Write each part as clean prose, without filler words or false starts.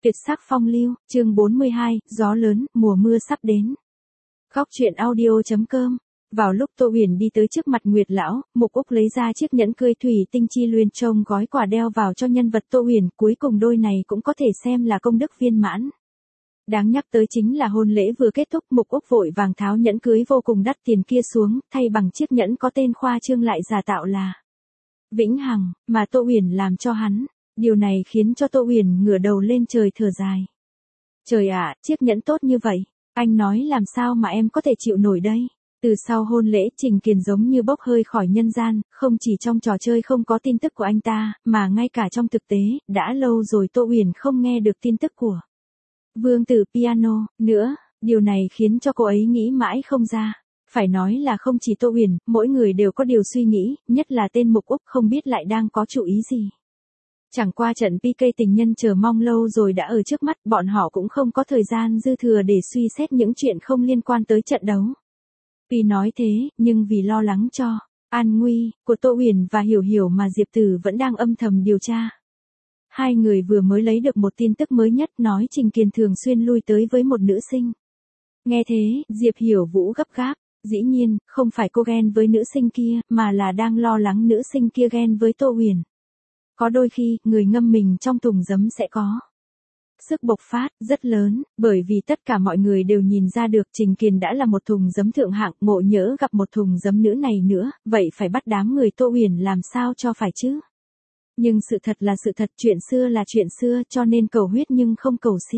Tuyệt sắc phong lưu, chương 42, gió lớn, mùa mưa sắp đến. Góc truyện audio.com. Vào lúc Tô Huyền đi tới trước mặt Nguyệt lão, Mục Úc lấy ra chiếc nhẫn cưới thủy tinh chi luyên trông gói quà đeo vào cho nhân vật Tô Huyền, cuối cùng đôi này cũng có thể xem là công đức viên mãn. Đáng nhắc tới chính là hôn lễ vừa kết thúc, Mục Úc vội vàng tháo nhẫn cưới vô cùng đắt tiền kia xuống, thay bằng chiếc nhẫn có tên khoa trương lại giả tạo là Vĩnh Hằng, mà Tô Huyền làm cho hắn. Điều này khiến cho Tô Huyền ngửa đầu lên trời thở dài. Trời ạ, chiếc nhẫn tốt như vậy, anh nói làm sao mà em có thể chịu nổi đây. Từ sau hôn lễ, Trình Kiền giống như bốc hơi khỏi nhân gian, không chỉ trong trò chơi không có tin tức của anh ta, mà ngay cả trong thực tế, đã lâu rồi Tô Huyền không nghe được tin tức của Vương tử piano nữa. Điều này khiến cho cô ấy nghĩ mãi không ra. Phải nói là không chỉ Tô Huyền, mỗi người đều có điều suy nghĩ, nhất là tên Mục Úc không biết lại đang có chủ ý gì. Chẳng qua trận PK tình nhân chờ mong lâu rồi đã ở trước mắt, bọn họ cũng không có thời gian dư thừa để suy xét những chuyện không liên quan tới trận đấu. Vì nói thế, nhưng vì lo lắng cho an nguy của Tô Huyền và Hiểu Hiểu mà Diệp Tử vẫn đang âm thầm điều tra. Hai người vừa mới lấy được một tin tức mới nhất nói Trình Kiền thường xuyên lui tới với một nữ sinh. Nghe thế, Diệp Hiểu Vũ gấp gáp. Dĩ nhiên, không phải cô ghen với nữ sinh kia, mà là đang lo lắng nữ sinh kia ghen với Tô Huyền. Có đôi khi, người ngâm mình trong thùng giấm sẽ có sức bộc phát rất lớn, bởi vì tất cả mọi người đều nhìn ra được Trình Kiền đã là một thùng giấm thượng hạng, ngộ nhỡ gặp một thùng giấm nữ này nữa, vậy phải bắt đám người Tô Huyền làm sao cho phải chứ. Nhưng sự thật là sự thật, chuyện xưa là chuyện xưa, cho nên cầu huyết nhưng không cầu si.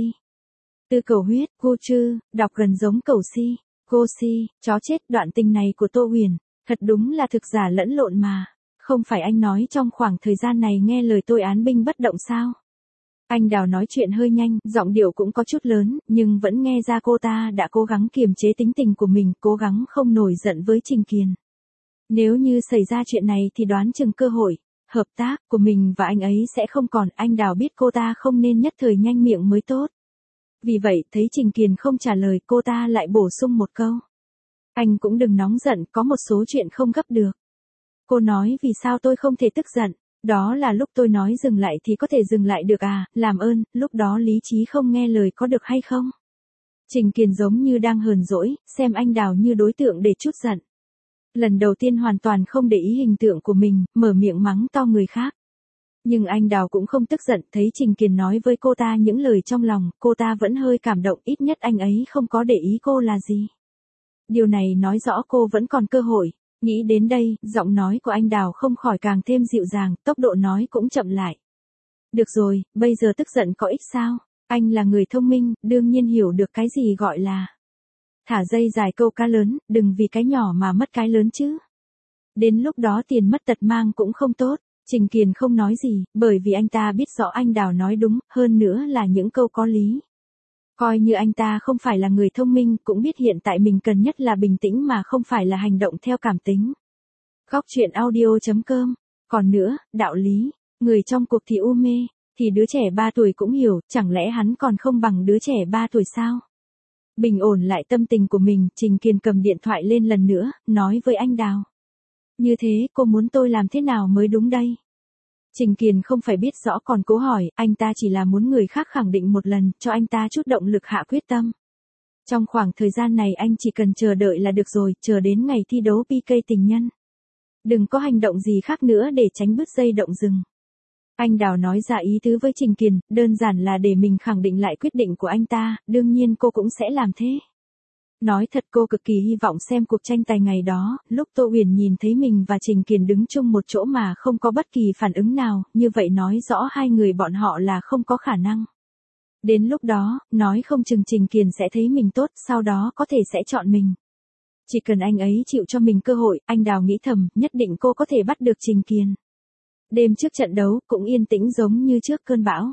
Từ cầu huyết, cô chư, đọc gần giống cầu si, cô si, chó chết. Đoạn tình này của Tô Huyền, thật đúng là thực giả lẫn lộn mà. Không phải anh nói trong khoảng thời gian này nghe lời tôi án binh bất động sao? Anh Đào nói chuyện hơi nhanh, giọng điệu cũng có chút lớn, nhưng vẫn nghe ra cô ta đã cố gắng kiềm chế tính tình của mình, cố gắng không nổi giận với Trình Kiền. Nếu như xảy ra chuyện này thì đoán chừng cơ hội hợp tác của mình và anh ấy sẽ không còn. Anh Đào biết cô ta không nên nhất thời nhanh miệng mới tốt. Vì vậy, thấy Trình Kiền không trả lời, cô ta lại bổ sung một câu. Anh cũng đừng nóng giận, có một số chuyện không gấp được. Cô nói vì sao tôi không thể tức giận, đó là lúc tôi nói dừng lại thì có thể dừng lại được à, làm ơn, lúc đó lý trí không nghe lời có được hay không? Trình Kiền giống như đang hờn dỗi, xem anh Đào như đối tượng để trút giận. Lần đầu tiên hoàn toàn không để ý hình tượng của mình, mở miệng mắng to người khác. Nhưng anh Đào cũng không tức giận, thấy Trình Kiền nói với cô ta những lời trong lòng, cô ta vẫn hơi cảm động, ít nhất anh ấy không có để ý cô là gì. Điều này nói rõ cô vẫn còn cơ hội. Nghĩ đến đây, giọng nói của anh Đào không khỏi càng thêm dịu dàng, tốc độ nói cũng chậm lại. Được rồi, bây giờ tức giận có ích sao? Anh là người thông minh, đương nhiên hiểu được cái gì gọi là thả dây dài câu cá lớn, đừng vì cái nhỏ mà mất cái lớn chứ. Đến lúc đó tiền mất tật mang cũng không tốt. Trình Kiền không nói gì, bởi vì anh ta biết rõ anh Đào nói đúng, hơn nữa là những câu có lý. Coi như anh ta không phải là người thông minh, cũng biết hiện tại mình cần nhất là bình tĩnh mà không phải là hành động theo cảm tính. Góc truyện audio.com. Còn nữa, đạo lý, người trong cuộc thì u mê, thì đứa trẻ 3 tuổi cũng hiểu, chẳng lẽ hắn còn không bằng đứa trẻ 3 tuổi sao? Bình ổn lại tâm tình của mình, Trình Kiền cầm điện thoại lên lần nữa, nói với anh Đào. Như thế, cô muốn tôi làm thế nào mới đúng đây? Trình Kiền không phải biết rõ còn cố hỏi, anh ta chỉ là muốn người khác khẳng định một lần, cho anh ta chút động lực hạ quyết tâm. Trong khoảng thời gian này anh chỉ cần chờ đợi là được rồi, chờ đến ngày thi đấu PK tình nhân. Đừng có hành động gì khác nữa để tránh bứt dây động rừng. Anh Đào nói ra ý tứ với Trình Kiền, đơn giản là để mình khẳng định lại quyết định của anh ta, đương nhiên cô cũng sẽ làm thế. Nói thật cô cực kỳ hy vọng xem cuộc tranh tài ngày đó, lúc Tô Huyền nhìn thấy mình và Trình Kiền đứng chung một chỗ mà không có bất kỳ phản ứng nào, như vậy nói rõ hai người bọn họ là không có khả năng. Đến lúc đó, nói không chừng Trình Kiền sẽ thấy mình tốt, sau đó có thể sẽ chọn mình. Chỉ cần anh ấy chịu cho mình cơ hội, anh Đào nghĩ thầm, nhất định cô có thể bắt được Trình Kiền. Đêm trước trận đấu, cũng yên tĩnh giống như trước cơn bão.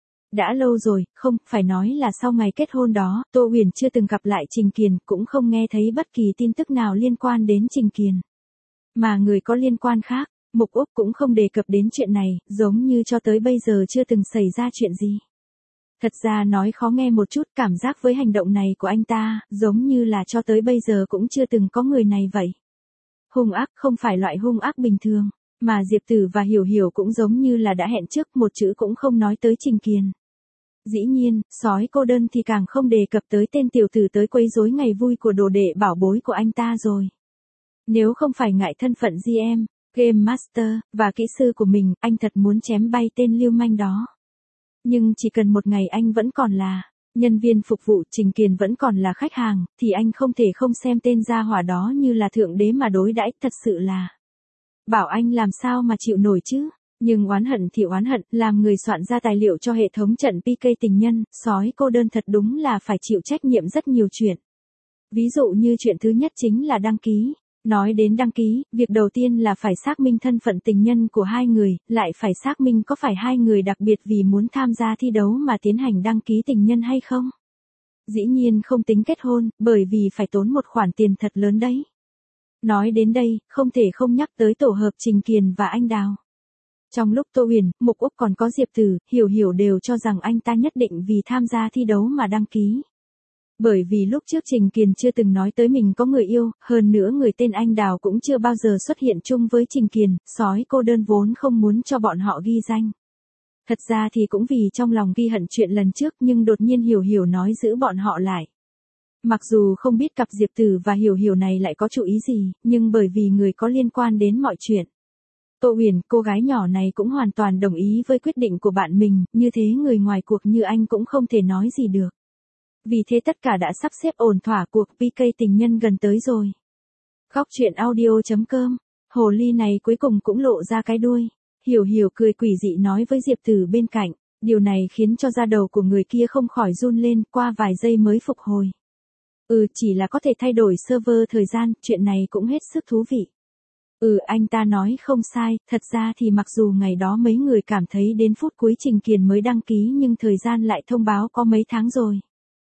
Đã lâu rồi, không, phải nói là sau ngày kết hôn đó, Tô Huyền chưa từng gặp lại Trình Kiền, cũng không nghe thấy bất kỳ tin tức nào liên quan đến Trình Kiền. Mà người có liên quan khác, Mục Úc cũng không đề cập đến chuyện này, giống như cho tới bây giờ chưa từng xảy ra chuyện gì. Thật ra nói khó nghe một chút, cảm giác với hành động này của anh ta, giống như là cho tới bây giờ cũng chưa từng có người này vậy. Hung ác không phải loại hung ác bình thường. Mà Diệp Tử và Hiểu Hiểu cũng giống như là đã hẹn trước, một chữ cũng không nói tới Trình Kiền. Dĩ nhiên, sói cô đơn thì càng không đề cập tới tên tiểu tử tới quấy rối ngày vui của đồ đệ bảo bối của anh ta rồi. Nếu không phải ngại thân phận GM, Game Master, và kỹ sư của mình, anh thật muốn chém bay tên lưu manh đó. Nhưng chỉ cần một ngày anh vẫn còn là nhân viên phục vụ, Trình Kiền vẫn còn là khách hàng, thì anh không thể không xem tên gia hỏa đó như là thượng đế mà đối đãi, thật sự là. Bảo anh làm sao mà chịu nổi chứ. Nhưng oán hận thì oán hận, làm người soạn ra tài liệu cho hệ thống trận PK tình nhân, sói cô đơn thật đúng là phải chịu trách nhiệm rất nhiều chuyện. Ví dụ như chuyện thứ nhất chính là đăng ký. Nói đến đăng ký, việc đầu tiên là phải xác minh thân phận tình nhân của hai người, lại phải xác minh có phải hai người đặc biệt vì muốn tham gia thi đấu mà tiến hành đăng ký tình nhân hay không. Dĩ nhiên không tính kết hôn, bởi vì phải tốn một khoản tiền thật lớn đấy. Nói đến đây, không thể không nhắc tới tổ hợp Trình Kiền và anh Đào. Trong lúc Tô Huyền, Mục Úc còn có Diệp Tử, Hiểu đều cho rằng anh ta nhất định vì tham gia thi đấu mà đăng ký. Bởi vì lúc trước Trình Kiền chưa từng nói tới mình có người yêu, hơn nữa người tên anh Đào cũng chưa bao giờ xuất hiện chung với Trình Kiền, sói cô đơn vốn không muốn cho bọn họ ghi danh. Thật ra thì cũng vì trong lòng ghi hận chuyện lần trước nhưng đột nhiên Hiểu nói giữ bọn họ lại. Mặc dù không biết cặp Diệp Tử và Hiểu này lại có chủ ý gì, nhưng bởi vì người có liên quan đến mọi chuyện. Tô Huyền, cô gái nhỏ này cũng hoàn toàn đồng ý với quyết định của bạn mình, như thế người ngoài cuộc như anh cũng không thể nói gì được. Vì thế tất cả đã sắp xếp ổn thỏa, cuộc PK tình nhân gần tới rồi. Khóc chuyện audio.com, hồ ly này cuối cùng cũng lộ ra cái đuôi. Hiểu cười quỷ dị nói với Diệp Tử bên cạnh, điều này khiến cho da đầu của người kia không khỏi run lên, qua vài giây mới phục hồi. Chỉ là có thể thay đổi server thời gian, chuyện này cũng hết sức thú vị. Anh ta nói không sai, thật ra thì mặc dù ngày đó mấy người cảm thấy đến phút cuối Trình Kiền mới đăng ký nhưng thời gian lại thông báo có mấy tháng rồi.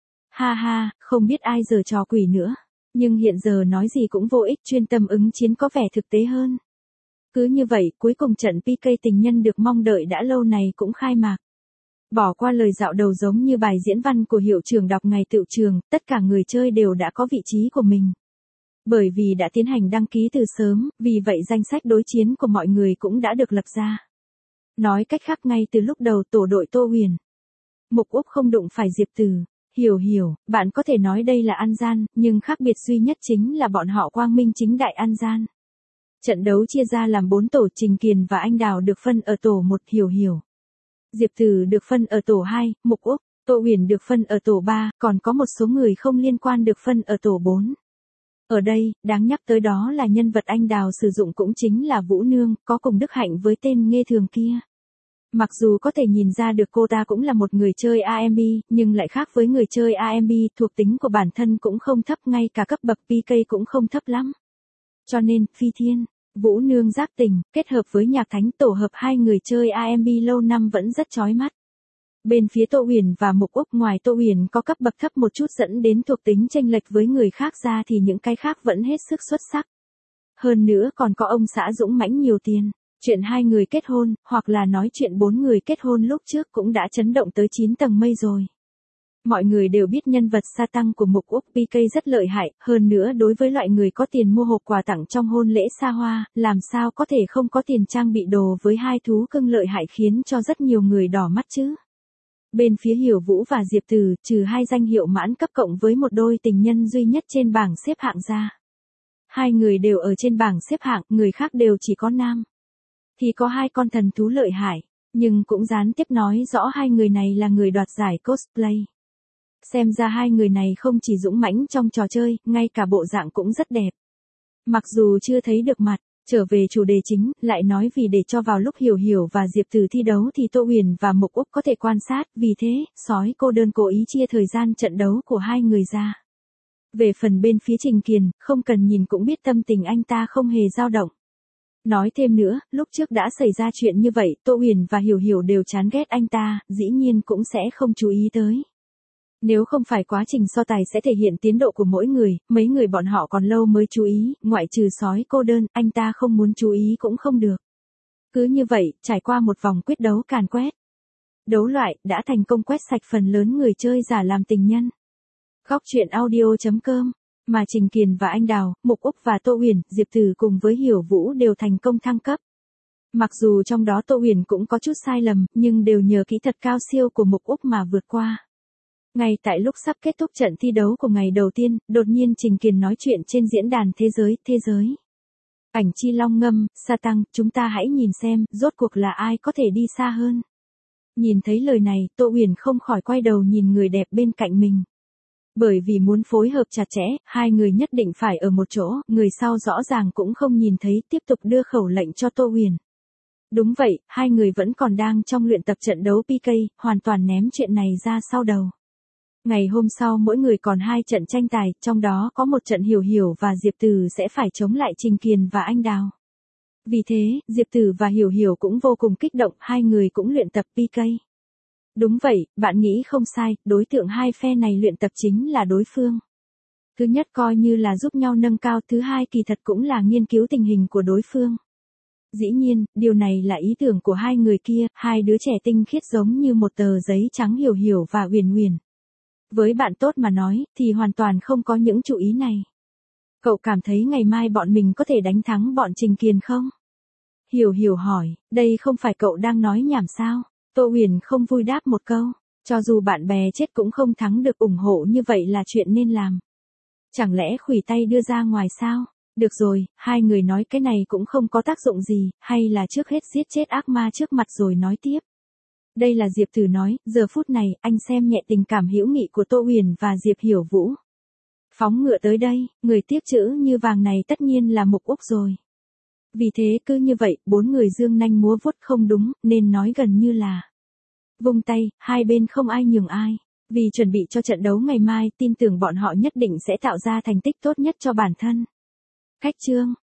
Ha, không biết ai giở trò quỷ nữa. Nhưng hiện giờ nói gì cũng vô ích, chuyên tâm ứng chiến có vẻ thực tế hơn. Cứ như vậy, cuối cùng trận PK tình nhân được mong đợi đã lâu này cũng khai mạc. Bỏ qua lời dạo đầu giống như bài diễn văn của hiệu trưởng đọc ngày tựu trường, tất cả người chơi đều đã có vị trí của mình. Bởi vì đã tiến hành đăng ký từ sớm, vì vậy danh sách đối chiến của mọi người cũng đã được lập ra. Nói cách khác ngay từ lúc đầu tổ đội Tô Huyền, Mục Úc không đụng phải Diệp Tử. Hiểu, bạn có thể nói đây là ăn gian, nhưng khác biệt duy nhất chính là bọn họ quang minh chính đại ăn gian. Trận đấu chia ra làm 4 tổ, Trình Kiền và anh Đào được phân ở tổ 1, Hiểu. Diệp Tử được phân ở tổ 2, Mục Úc, Tô Huyền được phân ở tổ 3, còn có một số người không liên quan được phân ở tổ 4. Ở đây, đáng nhắc tới đó là nhân vật anh Đào sử dụng cũng chính là Vũ Nương, có cùng đức hạnh với tên Nghê Thường kia. Mặc dù có thể nhìn ra được cô ta cũng là một người chơi AMB, nhưng lại khác với người chơi AMB, thuộc tính của bản thân cũng không thấp, ngay cả cấp bậc PK cũng không thấp lắm. Cho nên, Phi Thiên, Vũ Nương giác tình, kết hợp với Nhạc Thánh tổ hợp hai người chơi AMB lâu năm vẫn rất chói mắt. Bên phía Tô Huyền và Mục Úc, ngoài Tô Huyền có cấp bậc thấp một chút dẫn đến thuộc tính chênh lệch với người khác ra thì những cái khác vẫn hết sức xuất sắc. Hơn nữa còn có ông xã dũng mãnh nhiều tiền. Chuyện hai người kết hôn, hoặc là nói chuyện 4 người kết hôn lúc trước cũng đã chấn động tới 9 tầng mây rồi. Mọi người đều biết nhân vật sa tăng của Mục Úc PK rất lợi hại, hơn nữa đối với loại người có tiền mua hộp quà tặng trong hôn lễ xa hoa, làm sao có thể không có tiền trang bị đồ với hai thú cưng lợi hại khiến cho rất nhiều người đỏ mắt chứ. Bên phía Hiểu Vũ và Diệp Tử, trừ hai danh hiệu mãn cấp cộng với một đôi tình nhân duy nhất trên bảng xếp hạng ra. Hai người đều ở trên bảng xếp hạng, người khác đều chỉ có nam. Thì có hai con thần thú lợi hại, nhưng cũng gián tiếp nói rõ hai người này là người đoạt giải cosplay. Xem ra hai người này không chỉ dũng mãnh trong trò chơi, ngay cả bộ dạng cũng rất đẹp. Mặc dù chưa thấy được mặt, trở về chủ đề chính, lại nói vì để cho vào lúc Hiểu và Diệp Tử thi đấu thì Tô Huyền và Mục Úc có thể quan sát, vì thế, sói cô đơn cố ý chia thời gian trận đấu của hai người ra. Về phần bên phía Trình Kiền, không cần nhìn cũng biết tâm tình anh ta không hề dao động. Nói thêm nữa, lúc trước đã xảy ra chuyện như vậy, Tô Huyền và Hiểu đều chán ghét anh ta, dĩ nhiên cũng sẽ không chú ý tới. Nếu không phải quá trình so tài sẽ thể hiện tiến độ của mỗi người, mấy người bọn họ còn lâu mới chú ý, ngoại trừ sói cô đơn, anh ta không muốn chú ý cũng không được. Cứ như vậy, trải qua một vòng quyết đấu càn quét. Đấu loại, đã thành công quét sạch phần lớn người chơi giả làm tình nhân. Khóc chuyện audio.com, mà Trình Kiền và anh Đào, Mục Úc và Tô Huyền, Diệp Tử cùng với Hiểu Vũ đều thành công thăng cấp. Mặc dù trong đó Tô Huyền cũng có chút sai lầm, nhưng đều nhờ kỹ thuật cao siêu của Mục Úc mà vượt qua. Ngay tại lúc sắp kết thúc trận thi đấu của ngày đầu tiên, đột nhiên Trình Kiền nói chuyện trên diễn đàn thế giới. Ảnh Chi Long ngâm, Sa Tăng, chúng ta hãy nhìn xem, rốt cuộc là ai có thể đi xa hơn. Nhìn thấy lời này, Tô Huyền không khỏi quay đầu nhìn người đẹp bên cạnh mình. Bởi vì muốn phối hợp chặt chẽ, hai người nhất định phải ở một chỗ, người sau rõ ràng cũng không nhìn thấy, tiếp tục đưa khẩu lệnh cho Tô Huyền. Đúng vậy, hai người vẫn còn đang trong luyện tập trận đấu PK, hoàn toàn ném chuyện này ra sau đầu. Ngày hôm sau mỗi người còn 2 trận tranh tài, trong đó có một trận Hiểu Hiểu và Diệp Từ sẽ phải chống lại Trình Kiền và Anh Đào. Vì thế, Diệp Từ và Hiểu Hiểu cũng vô cùng kích động, hai người cũng luyện tập PK. Đúng vậy, bạn nghĩ không sai, đối tượng hai phe này luyện tập chính là đối phương. Thứ nhất coi như là giúp nhau nâng cao, thứ hai kỳ thật cũng là nghiên cứu tình hình của đối phương. Dĩ nhiên, điều này là ý tưởng của hai người kia, hai đứa trẻ tinh khiết giống như một tờ giấy trắng Hiểu Hiểu và Uyển Uyển. Với bạn tốt mà nói, thì hoàn toàn không có những chú ý này. Cậu cảm thấy ngày mai bọn mình có thể đánh thắng bọn Trình Kiền không? Hiểu Hiểu hỏi, đây không phải cậu đang nói nhảm sao? Tô Huyền không vui đáp một câu, cho dù bạn bè chết cũng không thắng được, ủng hộ như vậy là chuyện nên làm. Chẳng lẽ khuỷu tay đưa ra ngoài sao? Được rồi, hai người nói cái này cũng không có tác dụng gì, hay là trước hết giết chết ác ma trước mặt rồi nói tiếp. Đây là Diệp Tử nói, giờ phút này, anh xem nhẹ tình cảm hữu nghị của Tô Huyền và Diệp Hiểu Vũ. Phóng ngựa tới đây, người tiếc chữ như vàng này tất nhiên là Mục Úc rồi. Vì thế cứ như vậy, 4 người dương nanh múa vuốt, không đúng, nên nói gần như là vung tay, hai bên không ai nhường ai. Vì chuẩn bị cho trận đấu ngày mai, tin tưởng bọn họ nhất định sẽ tạo ra thành tích tốt nhất cho bản thân. Khách chương